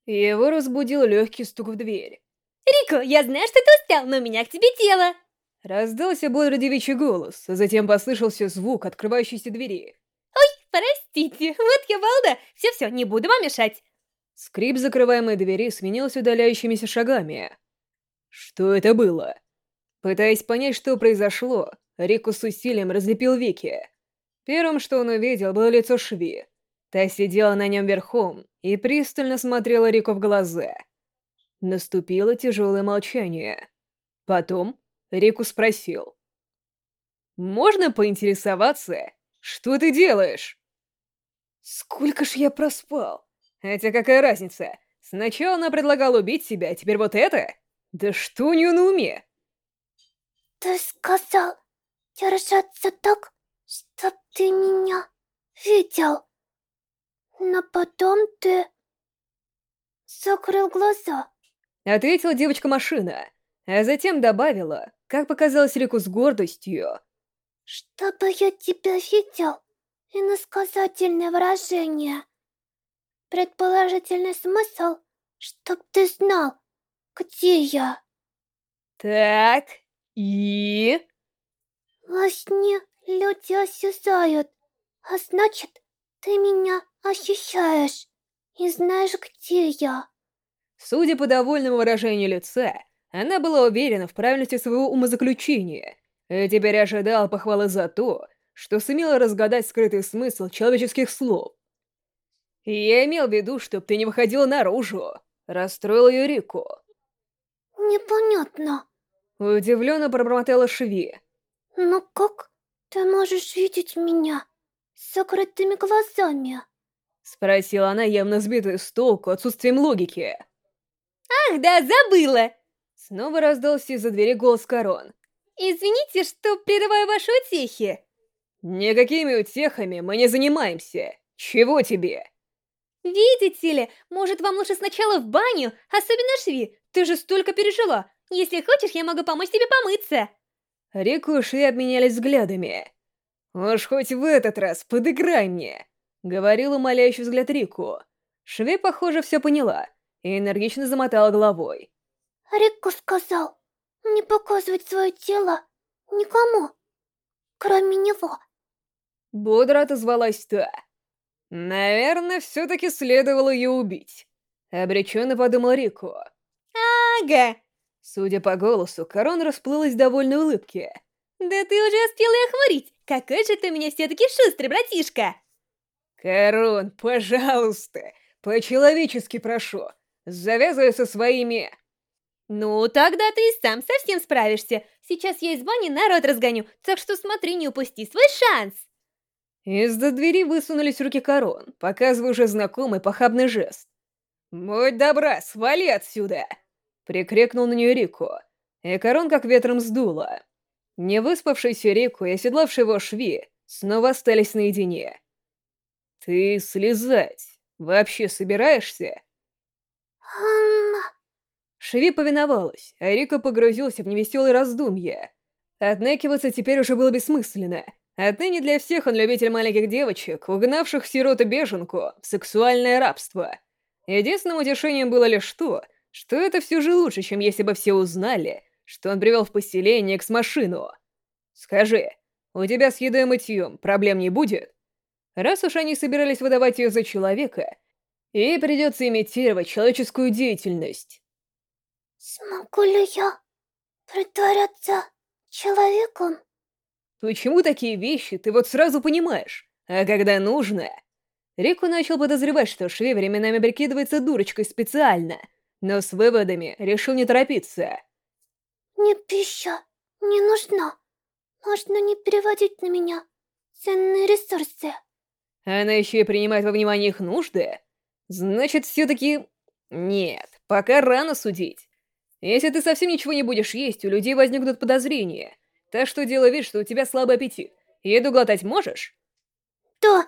Его разбудил легкий стук в дверь. Рико, я знаю, что ты устал, но у меня к тебе дело. Раздался бодрый девичий голос, а затем послышался звук открывающейся двери. Простите, вот я балда. Все-все, не буду вам мешать. Скрип закрываемой двери сменился удаляющимися шагами. Что это было? Пытаясь понять, что произошло, Рику с усилием разлепил веки. Первым, что он увидел, было лицо Шви. Та сидела на нем верхом и пристально смотрела Рику в глаза. Наступило тяжелое молчание. Потом Рику спросил. «Можно поинтересоваться, что ты делаешь?» «Сколько ж я проспал? Хотя какая разница? Сначала она предлагала убить себя, а теперь вот это? Да что у нее на уме?» Ты сказал держаться так, чтоб ты меня видел. Но потом ты закрыл глаза. Ответила девочка-машина, а затем добавила, как показалось Рику с гордостью. Чтобы я тебя видел. Иносказательное выражение. Предположительный смысл, чтоб ты знал, где я. «Так, и...» Во сне люди осязают, а значит, ты меня ощущаешь и знаешь, где я. Судя по довольному выражению лица, она была уверена в правильности своего умозаключения и теперь ожидала похвалы за то, что сумела разгадать скрытый смысл человеческих слов. «Я имел в виду, чтоб ты не выходила наружу», — расстроил ее Рику. Непонятно. Удивленно пробормотала Шви. Но как ты можешь видеть меня с закрытыми глазами? Спросила она, явно сбитая с толку отсутствием логики. Ах, да, забыла. Снова раздался из-за двери голос Корон. Извините, что прерываю ваши утехи. «Никакими утехами мы не занимаемся. Чего тебе?» Видите ли, может, вам лучше сначала в баню, особенно Шви. Ты же столько пережила. Если хочешь, я могу помочь тебе помыться. Рику и Шви обменялись взглядами. «Уж хоть в этот раз подыграй мне!» — говорил умоляющий взгляд Рику. Шви, похоже, все поняла и энергично замотала головой. Рико сказал не показывать свое тело никому, кроме него. Бодро отозвалась та. «Наверное, все-таки следовало ее убить», — обреченно подумал Рику. Ага. Судя по голосу, Корон расплылась в довольной улыбке. Да ты уже успела их хмурить. Какой же ты у меня все-таки шустрый, братишка. «Корон, пожалуйста, по-человечески прошу, завязывай со своими...» Ну, тогда ты и сам совсем справишься. Сейчас я из бани народ разгоню, так что смотри, не упусти свой шанс. Из-за двери высунулись руки Корон, показывая уже знакомый похабный жест. «Будь добра, свали отсюда!» — прикрикнул на нее Рику, и Корон как ветром сдуло. Невыспавшийся Рику и оседлавший его Шви снова остались наедине. «Ты слезать вообще собираешься?» Хм... Шви повиновалась, а Рико погрузился в невеселые раздумья. Отнекиваться теперь уже было бессмысленно. Отныне для всех он любитель маленьких девочек, угнавших сироту-беженку в сексуальное рабство. Единственным утешением было лишь то, что это все же лучше, чем если бы все узнали, что он привел в поселение экс-машину. «Скажи, у тебя с едой и мытьем проблем не будет?» Раз уж они собирались выдавать ее за человека, ей придется имитировать человеческую деятельность. Смогу ли я притворяться человеком? Почему такие вещи ты вот сразу понимаешь? А когда нужно... Рику начал подозревать, что Шви временами прикидывается дурочкой специально, но с выводами решил не торопиться. Мне пища не нужна. Можно не переводить на меня ценные ресурсы. Она еще и принимает во внимание их нужды? Значит, все-таки... Нет, пока рано судить. Если ты совсем ничего не будешь есть, у людей возникнут подозрения. Так что делай вид, что у тебя слабый аппетит. Еду глотать можешь? Да,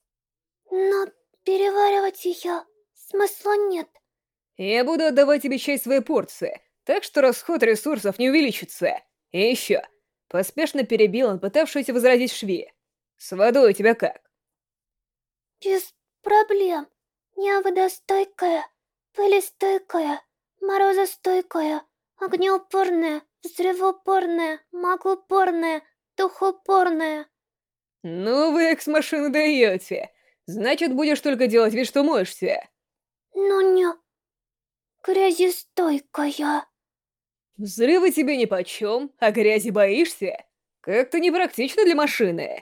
но переваривать ее смысла нет. Я буду отдавать тебе часть своей порции, так что расход ресурсов не увеличится. И еще, поспешно перебил он пытавшуюся возразить Шви. С водой у тебя как? Без проблем. Я водостойкая, Пылестойкая, морозостойкая, огнеупорная, взрывоупорная, магоупорная, духоупорная. Ну вы экс-машину даете. Значит, будешь только делать вид, что моешься. Но не грязестойкая. Взрывы тебе нипочем, а грязи боишься? Как-то непрактично для машины.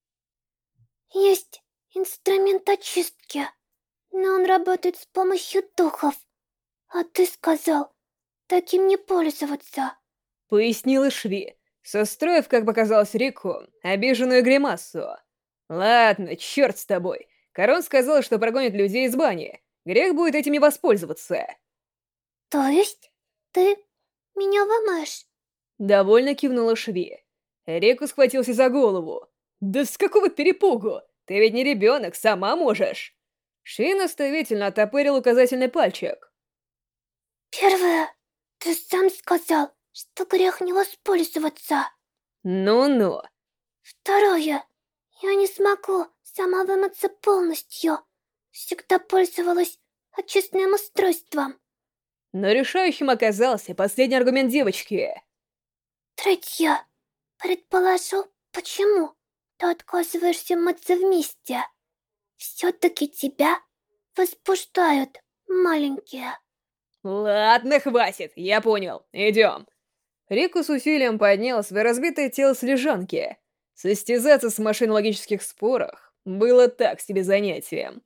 Есть инструмент очистки, но он работает с помощью духов. А ты сказал, таким не пользоваться. Пояснила Шви, состроив, как показалось Рику, обиженную гримасу. Ладно, черт с тобой. Корон сказал, что прогонит людей из бани. Грех будет этим не воспользоваться. То есть ты меня ломаешь? Довольно кивнула Шви. Рику схватился за голову. Да с какого перепугу? Ты ведь не ребенок, сама можешь. Шви наставительно оттопырил указательный пальчик. Первое, ты сам сказал, что грех не воспользоваться. Ну-ну. Второе, я не смогу сама вымыться полностью. Всегда пользовалась очистным устройством. Но решающим оказался последний аргумент девочки. Третье, предположу, почему ты отказываешься мыться вместе. Все-таки тебя возбуждают маленькие. Ладно, хватит, я понял. Идем. Рику с усилием поднял свое разбитое тело с лежанки. Состязаться с машиной в логических спорах было так себе занятием.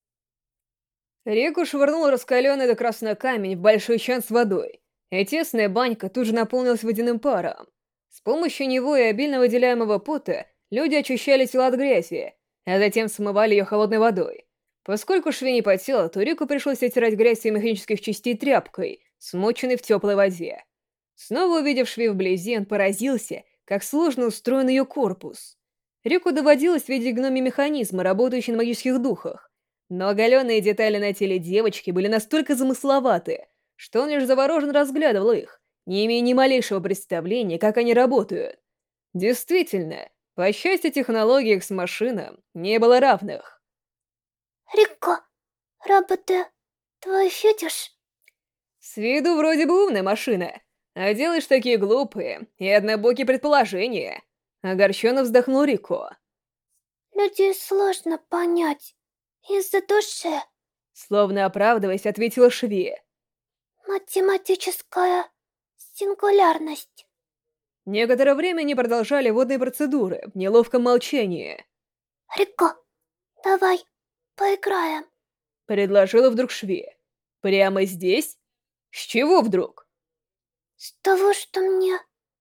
Рику швырнул раскаленный до красного камень в большой чан с водой, и тесная банька тут же наполнилась водяным паром. С помощью него и обильно выделяемого пота люди очищали тела от грязи, а затем смывали ее холодной водой. Поскольку Шви не потела, то Рику пришлось оттирать грязь с механических частей тряпкой, смоченной в теплой воде. Снова увидев Шви вблизи, он поразился, как сложно устроен ее корпус. Рику доводилось видеть гноми механизмы, работающие на магических духах, но оголенные детали на теле девочки были настолько замысловаты, что он лишь завороженно разглядывал их, не имея ни малейшего представления, как они работают. Действительно, по счастью, технологиях с машинам не было равных. Рико, роботы, твой фетиш? С виду вроде бы умная машина, а делаешь такие глупые и однобокие предположения. Огорченно вздохнул Рико. Людей сложно понять. Из-за души. Словно оправдываясь, ответила Шви. Математическая сингулярность. Некоторое время они продолжали водные процедуры в неловком молчании. Рико, давай поиграем. Предложила вдруг Шви. Прямо здесь? С чего вдруг? С того, что мне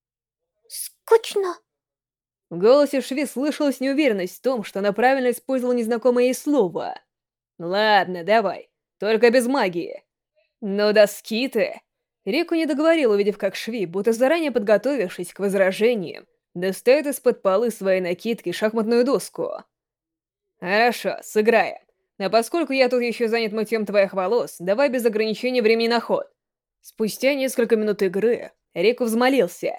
скучно. В голосе Шви слышалась неуверенность в том, что она правильно использовала незнакомое ей слово. Ладно, давай, только без магии. Но доски ты... Рику не договорил, увидев, как Шви, будто заранее подготовившись к возражениям, достает из-под полы своей накидки шахматную доску. Хорошо, сыграем. Но поскольку я тут еще занят мытьем твоих волос, давай без ограничения времени на ход. Спустя несколько минут игры Рику взмолился.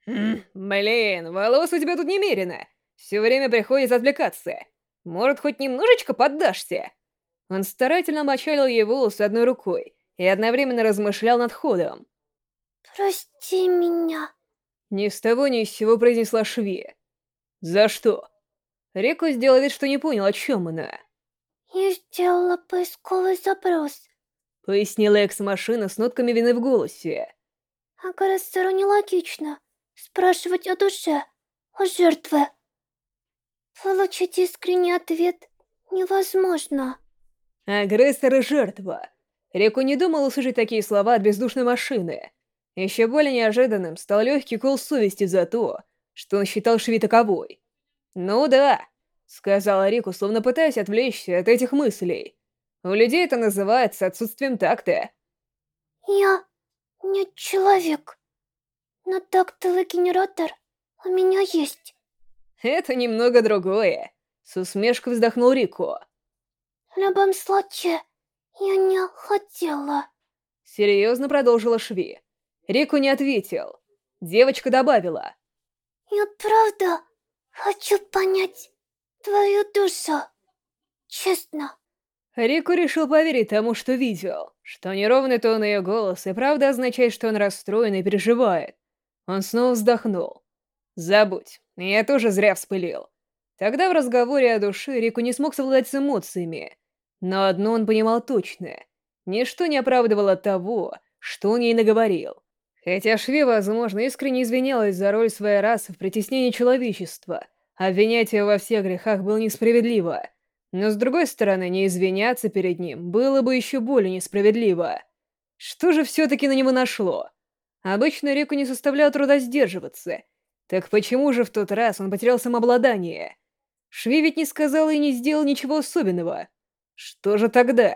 Блин, волос у тебя тут немерено. Все время приходится отвлекаться. Может, хоть немножечко поддашься? Он старательно мочалил ей волосы одной рукой и одновременно размышлял над ходом. Прости меня. Ни с того ни с сего произнесла Шви. За что? Рику сделал вид, что не понял, о чем она. Я сделала поисковый запрос. Пояснила экс-машина с нотками вины в голосе. Агрессору нелогично спрашивать о душе, о жертве. Получить искренний ответ невозможно. Агрессор и жертва. Рику не думал услышать такие слова от бездушной машины. Еще более неожиданным стал легкий кол совести за то, что он считал Шви таковой. «Ну да», — сказала Рику, словно пытаясь отвлечься от этих мыслей. «У людей это называется отсутствием такта». Я не человек, но тактовый генератор у меня есть. «Это немного другое», — с усмешкой вздохнул Рику. В любом случае, я не хотела. Серьезно продолжила Шви. Рику не ответил. Девочка добавила. Я правда хочу понять твою душу. Честно. Рику решил поверить тому, что видел. что неровный тон ее голоса и правда означает, что он расстроен и переживает. Он снова вздохнул. «Забудь, я тоже зря вспылил». Тогда в разговоре о душе Рику не смог совладать с эмоциями. Но одно он понимал точно. Ничто не оправдывало того, что он ей наговорил. Хотя Шви, возможно, искренне извинялась за роль своей расы в притеснении человечества, обвинять ее во всех грехах было несправедливо. Но с другой стороны, не извиняться перед ним было бы еще более несправедливо. Что же все-таки на него нашло? Обычно Рику не составляло труда сдерживаться. Так почему же в тот раз он потерял самообладание? Шви ведь не сказал и не сделал ничего особенного. Что же тогда?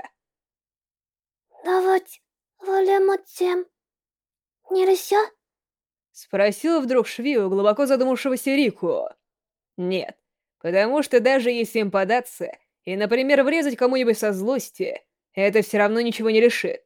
Давать волему тем нельзя? Спросила вдруг Шви у глубоко задумавшегося Рику. Нет, потому что даже если им податься и, например, врезать кому-нибудь со злости, это все равно ничего не решит.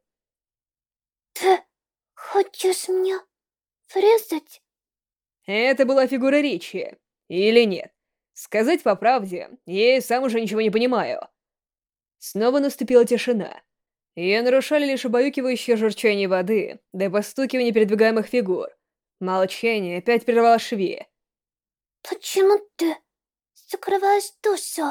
Ты хочешь мне врезать? Это была фигура речи. Или нет? Сказать по правде, я и сам уже ничего не понимаю. Снова наступила тишина. Ее нарушали лишь убаюкивающее журчание воды, да и постукивание передвигаемых фигур. Молчание опять прервало Шви. Почему ты закрываешь душу?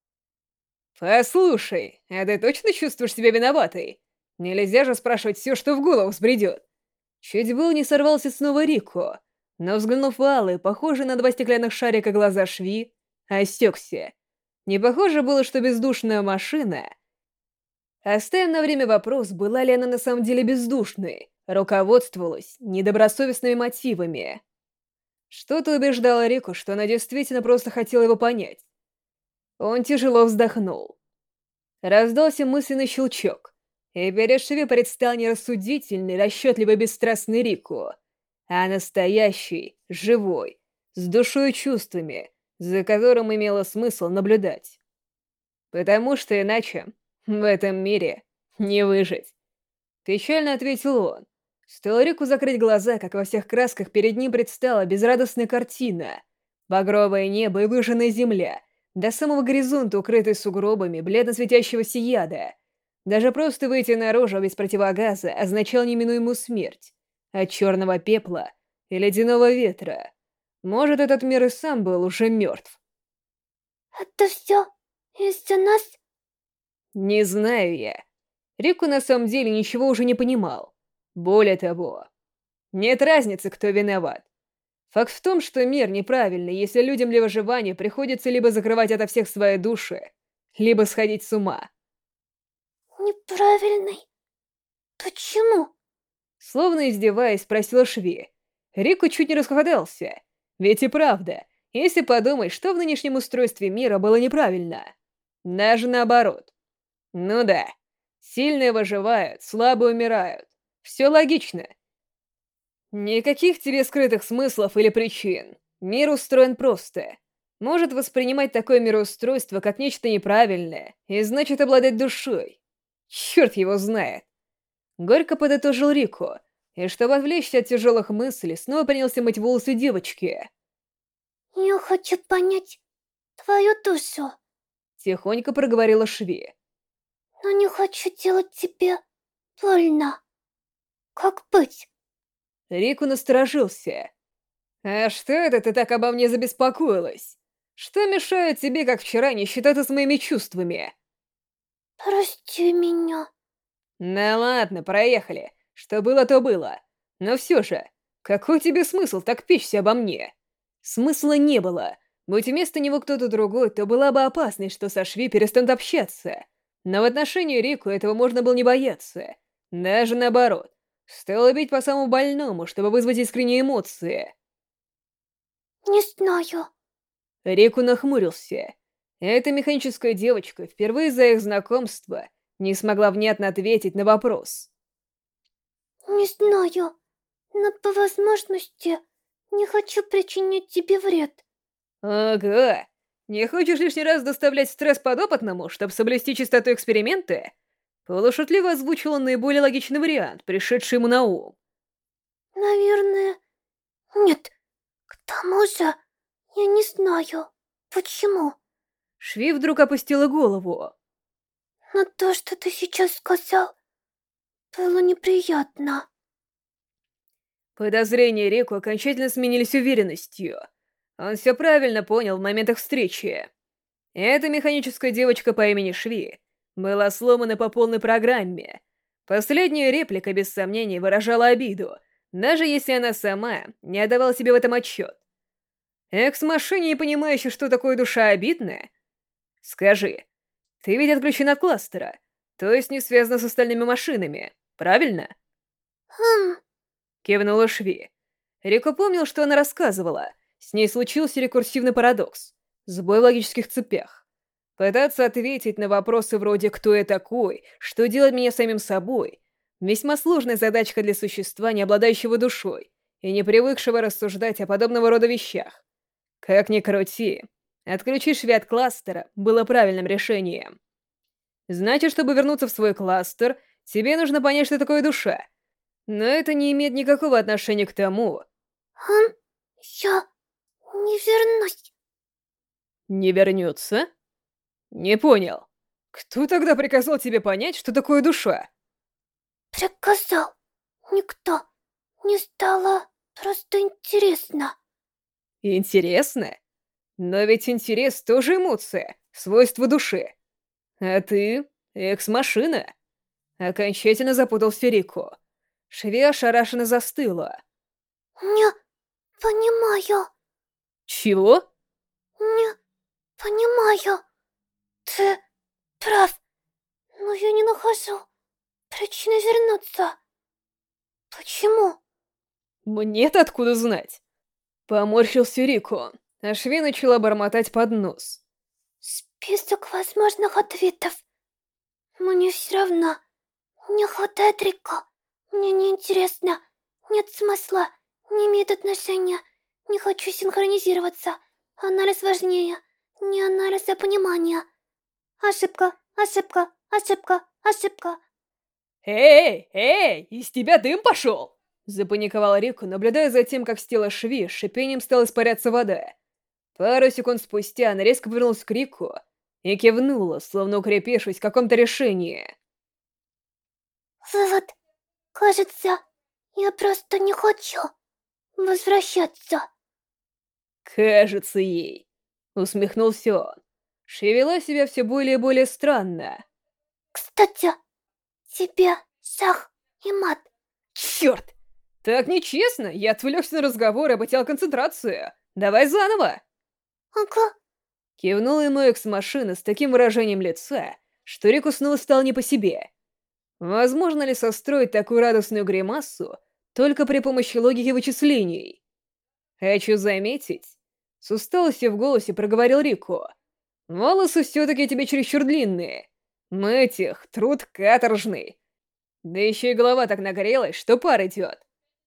«Послушай, а ты точно чувствуешь себя виноватой? Нельзя же спрашивать все, что в голову взбредет». Чуть было не сорвался снова Рико, но, взглянув в алые, похожие на два стеклянных шарика глаза Шви, осекся. Не похоже было, что бездушная машина... Оставим на время вопрос, была ли она на самом деле бездушной, руководствовалась недобросовестными мотивами. Что-то убеждало Рику, что она действительно просто хотела его понять. Он тяжело вздохнул. Раздался мысленный щелчок, и перед Шви предстал не рассудительный, расчетливый, бесстрастный Рику, а настоящий, живой, с душой и чувствами, за которым имело смысл наблюдать. Потому что иначе в этом мире не выжить. Печально ответил он. Стоило Рику закрыть глаза, как во всех красках перед ним предстала безрадостная картина. Багровое небо и выжженная земля, до самого горизонта, укрытый сугробами бледно светящегося яда. Даже просто выйти наружу без противогаза означало неминуемую смерть от черного пепла и ледяного ветра. Может, этот мир и сам был уже мертв. Это все из-за нас? Не знаю я. Рику на самом деле ничего уже не понимал. Более того, нет разницы, кто виноват. Факт в том, что мир неправильный, если людям для выживания приходится либо закрывать ото всех свои души, либо сходить с ума. Неправильный. Почему? Словно издеваясь, спросила Шви. Рику чуть не расхохотался. Ведь и правда, если подумать, что в нынешнем устройстве мира было неправильно. Даже наоборот. Ну да, сильные выживают, слабые умирают. Все логично. Никаких тебе скрытых смыслов или причин. Мир устроен просто. Может воспринимать такое мироустройство как нечто неправильное, и значит обладать душой. Черт его знает. Горько подытожил Рико, и чтобы отвлечься от тяжелых мыслей, снова принялся мыть волосы девочки. Я хочу понять твою душу, Тихонько проговорила Шви. но не хочу делать тебе больно. Как быть? Рику насторожился. «А что это ты так обо мне забеспокоилась? Что мешает тебе, как вчера, не считаться с моими чувствами?» Прости меня. «Ну ладно, проехали. Что было, то было. Но все же, какой тебе смысл так печься обо мне?» Смысла не было. Будь вместо него кто-то другой, то была бы опасность, что со Шви перестанут общаться. Но в отношении Рику этого можно было не бояться. Даже наоборот. Стоило бить по самому больному, чтобы вызвать искренние эмоции. Не знаю. Рику нахмурился. Эта механическая девочка впервые за их знакомство не смогла внятно ответить на вопрос. Не знаю. Но по возможности не хочу причинять тебе вред. Ага. Не хочешь лишний раз доставлять стресс подопытному, чтобы соблюсти чистоту эксперимента? Полушутливо озвучил он наиболее логичный вариант, пришедший ему на ум. Наверное... Нет. К тому же, я не знаю, почему. Шви вдруг опустила голову. Но то, что ты сейчас сказал, было неприятно. Подозрения Рику окончательно сменились уверенностью. Он все правильно понял в моментах встречи. Эта механическая девочка по имени Шви была сломана по полной программе. Последняя реплика, без сомнений, выражала обиду, даже если она сама не отдавала себе в этом отчет. Экс-машине, не понимающей, что такое душа обидная? Скажи, ты ведь отключен от кластера, то есть не связана с остальными машинами, правильно? Кивнула Шви. Рико помнил, что она рассказывала. С ней случился рекурсивный парадокс. Сбой в логических цепях. Пытаться ответить на вопросы вроде «Кто я такой?», «Что делать меня самим собой?» Весьма сложная задачка для существа, не обладающего душой и не привыкшего рассуждать о подобного рода вещах. Как ни крути, отключить Шви от кластера было правильным решением. Значит, чтобы вернуться в свой кластер, тебе нужно понять, что такое душа. Но это не имеет никакого отношения к тому... Я не вернусь. Не вернется? Не понял. Кто тогда приказал тебе понять, что такое душа? Приказал. Никто. Не стало просто интересно. Интересно? Но ведь интерес тоже эмоция, свойство души. А ты — экс-машина. Окончательно запутался Рико. Шви ошарашенно застыла. Не понимаю. Чего? Не понимаю. Ты прав. Но я не нахожу причины вернуться. Почему? Мне-то откуда знать? Поморщился Рико, а Шви начала бормотать под нос. Список возможных ответов. Мне все равно. Не хватает Рико. Мне не интересно. Нет смысла. Не имеет отношения. Не хочу синхронизироваться. Анализ важнее. Не анализ, а понимание. Ошибка, ошибка, ошибка, ошибка. Эй, из тебя дым пошел! Запаниковал Рико, наблюдая за тем, как с тела Шви с шипением стала испаряться вода. Пару секунд спустя она резко повернулась к Рику и кивнула, словно укрепившись в каком-то решении. Вывод. Кажется, я просто не хочу возвращаться. Кажется ей. Усмехнулся он. Шви вела себя все более и более странно. Кстати, тебе шах и мат. Черт! Так нечестно, я отвлекся на разговор и потерял концентрацию. Давай заново. Ага. Кивнула ему экс-машина с таким выражением лица, что Рику снова стал не по себе. Возможно ли состроить такую радостную гримасу только при помощи логики вычислений? Хочу заметить, с усталостью в голосе проговорил Рико. Волосы все-таки тебе чересчур длинные. Мэтих, труд каторжный. Да еще и голова так нагрелась, что пар идет.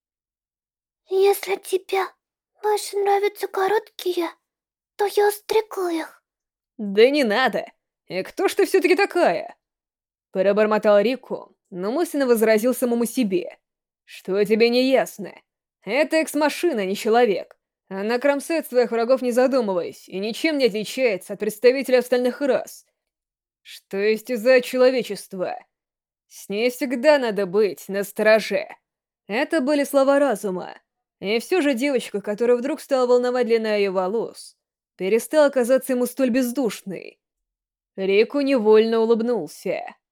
Если тебе больше нравятся короткие, то я стригу их. Да не надо. И кто ж ты все-таки такая? Пробормотал Рику, но мысленно возразил самому себе. Что тебе не ясно? Это экс-машина, не человек. Она кромсает своих врагов, не задумываясь, и ничем не отличается от представителей остальных рас. Что истязает человечество. С ней всегда надо быть настороже. Это были слова разума. И все же девочка, которая вдруг стала волновать длина ее волос, перестала казаться ему столь бездушной. Рику невольно улыбнулся.